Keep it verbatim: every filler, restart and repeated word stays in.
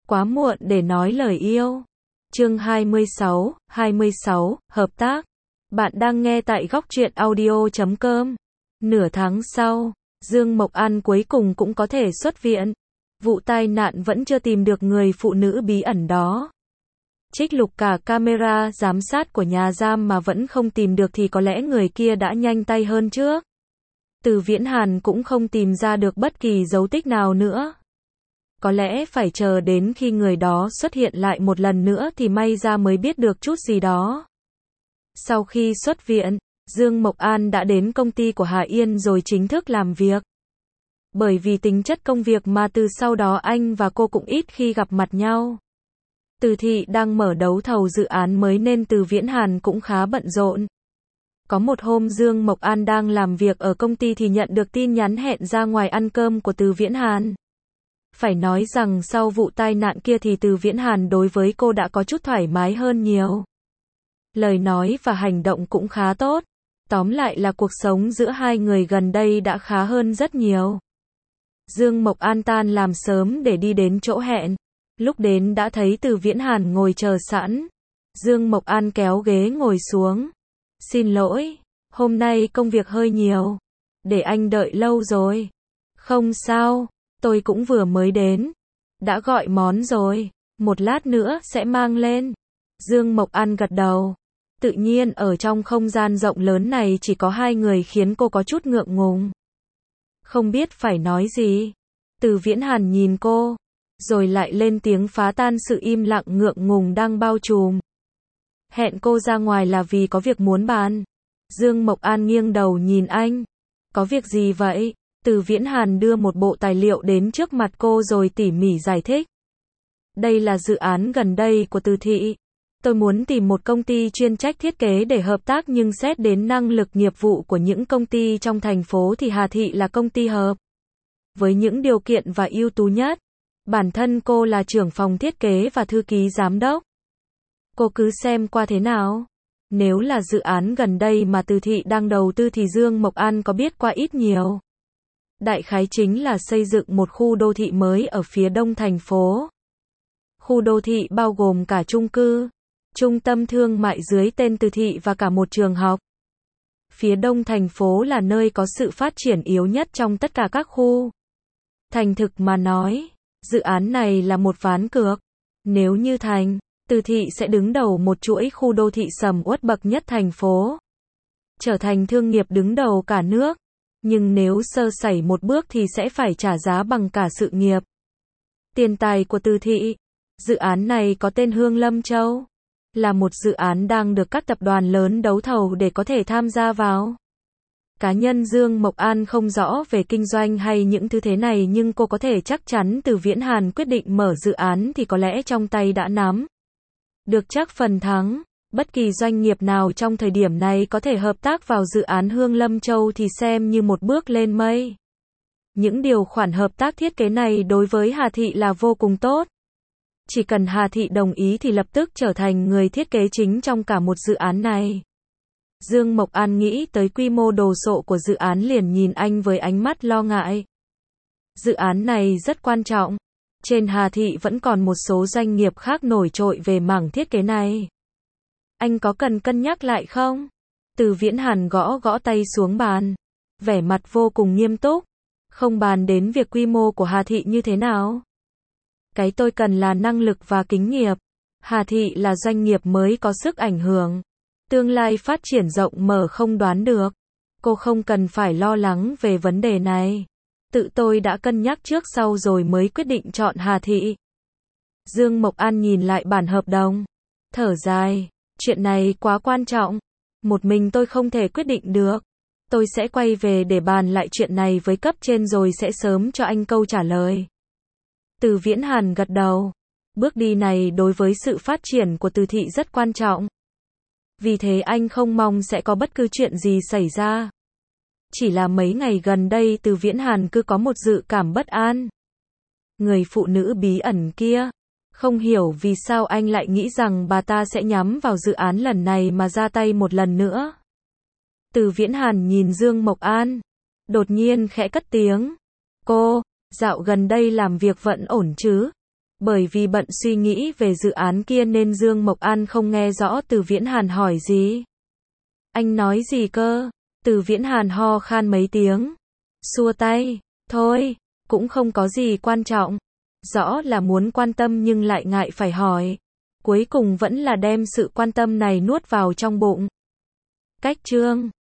Quá muộn để nói lời yêu. Chương hai mươi sáu, hai mươi sáu, hợp tác. Bạn đang nghe tại góc truyện audio chấm com. Nửa tháng sau, Dương Mộc An cuối cùng cũng có thể xuất viện. Vụ tai nạn vẫn chưa tìm được người phụ nữ bí ẩn đó. Trích lục cả camera giám sát của nhà giam mà vẫn không tìm được thì có lẽ người kia đã nhanh tay hơn trước. Từ Viễn Hàn cũng không tìm ra được bất kỳ dấu tích nào nữa. Có lẽ phải chờ đến khi người đó xuất hiện lại một lần nữa thì may ra mới biết được chút gì đó. Sau khi xuất viện, Dương Mộc An đã đến công ty của Hà Yên rồi chính thức làm việc. Bởi vì tính chất công việc mà từ sau đó anh và cô cũng ít khi gặp mặt nhau. Từ Thị đang mở đấu thầu dự án mới nên Từ Viễn Hàn cũng khá bận rộn. Có một hôm Dương Mộc An đang làm việc ở công ty thì nhận được tin nhắn hẹn ra ngoài ăn cơm của Từ Viễn Hàn. Phải nói rằng sau vụ tai nạn kia thì Từ Viễn Hàn đối với cô đã có chút thoải mái hơn nhiều. Lời nói và hành động cũng khá tốt. Tóm lại là cuộc sống giữa hai người gần đây đã khá hơn rất nhiều. Dương Mộc An tan làm sớm để đi đến chỗ hẹn. Lúc đến đã thấy Từ Viễn Hàn ngồi chờ sẵn. Dương Mộc An kéo ghế ngồi xuống. Xin lỗi, hôm nay công việc hơi nhiều. Để anh đợi lâu rồi. Không sao, tôi cũng vừa mới đến. Đã gọi món rồi, một lát nữa sẽ mang lên. Dương Mộc An gật đầu. Tự nhiên ở trong không gian rộng lớn này chỉ có hai người khiến cô có chút ngượng ngùng. Không biết phải nói gì. Từ Viễn Hàn nhìn cô, rồi lại lên tiếng phá tan sự im lặng ngượng ngùng đang bao trùm. Hẹn cô ra ngoài là vì có việc muốn bàn. Dương Mộc An nghiêng đầu nhìn anh. Có việc gì vậy? Từ Viễn Hàn đưa một bộ tài liệu đến trước mặt cô rồi tỉ mỉ giải thích. Đây là dự án gần đây của Từ Thị. Tôi muốn tìm một công ty chuyên trách thiết kế để hợp tác nhưng xét đến năng lực nghiệp vụ của những công ty trong thành phố thì Hà Thị là công ty hợp. Với những điều kiện và ưu tú nhất. Bản thân cô là trưởng phòng thiết kế và thư ký giám đốc. Cô cứ xem qua thế nào. Nếu là dự án gần đây mà Từ Thị đang đầu tư thì Dương Mộc An có biết qua ít nhiều. Đại khái chính là xây dựng một khu đô thị mới ở phía đông thành phố. Khu đô thị bao gồm cả chung cư, trung tâm thương mại dưới tên Từ Thị và cả một trường học. Phía đông thành phố là nơi có sự phát triển yếu nhất trong tất cả các khu. Thành thực mà nói, dự án này là một ván cược. Nếu như thành, Từ Thị sẽ đứng đầu một chuỗi khu đô thị sầm uất bậc nhất thành phố. Trở thành thương nghiệp đứng đầu cả nước. Nhưng nếu sơ sẩy một bước thì sẽ phải trả giá bằng cả sự nghiệp. Tiền tài của Từ Thị. Dự án này có tên Hương Lâm Châu. Là một dự án đang được các tập đoàn lớn đấu thầu để có thể tham gia vào. Cá nhân Dương Mộc An không rõ về kinh doanh hay những thứ thế này nhưng cô có thể chắc chắn Từ Viễn Hàn quyết định mở dự án thì có lẽ trong tay đã nắm được chắc phần thắng. Bất kỳ doanh nghiệp nào trong thời điểm này có thể hợp tác vào dự án Hương Lâm Châu thì xem như một bước lên mây. Những điều khoản hợp tác thiết kế này đối với Hà Thị là vô cùng tốt. Chỉ cần Hà Thị đồng ý thì lập tức trở thành người thiết kế chính trong cả một dự án này. Dương Mộc An nghĩ tới quy mô đồ sộ của dự án liền nhìn anh với ánh mắt lo ngại. Dự án này rất quan trọng. Trên Hà Thị vẫn còn một số doanh nghiệp khác nổi trội về mảng thiết kế này. Anh có cần cân nhắc lại không? Từ Viễn Hàn gõ gõ tay xuống bàn. Vẻ mặt vô cùng nghiêm túc. Không bàn đến việc quy mô của Hà Thị như thế nào. Cái tôi cần là năng lực và kinh nghiệm. Hà Thị là doanh nghiệp mới có sức ảnh hưởng. Tương lai phát triển rộng mở không đoán được. Cô không cần phải lo lắng về vấn đề này. Tự tôi đã cân nhắc trước sau rồi mới quyết định chọn Hà Thị. Dương Mộc An nhìn lại bản hợp đồng. Thở dài. Chuyện này quá quan trọng. Một mình tôi không thể quyết định được. Tôi sẽ quay về để bàn lại chuyện này với cấp trên rồi sẽ sớm cho anh câu trả lời. Từ Viễn Hàn gật đầu. Bước đi này đối với sự phát triển của Từ Thị rất quan trọng. Vì thế anh không mong sẽ có bất cứ chuyện gì xảy ra. Chỉ là mấy ngày gần đây Từ Viễn Hàn cứ có một dự cảm bất an. Người phụ nữ bí ẩn kia. Không hiểu vì sao anh lại nghĩ rằng bà ta sẽ nhắm vào dự án lần này mà ra tay một lần nữa. Từ Viễn Hàn nhìn Dương Mộc An. Đột nhiên khẽ cất tiếng. Cô, dạo gần đây làm việc vẫn ổn chứ? Bởi vì bận suy nghĩ về dự án kia nên Dương Mộc An không nghe rõ Từ Viễn Hàn hỏi gì. Anh nói gì cơ? Từ Viễn Hàn ho khan mấy tiếng. Xua tay. Thôi, cũng không có gì quan trọng. Rõ là muốn quan tâm nhưng lại ngại phải hỏi. Cuối cùng vẫn là đem sự quan tâm này nuốt vào trong bụng. Cách chương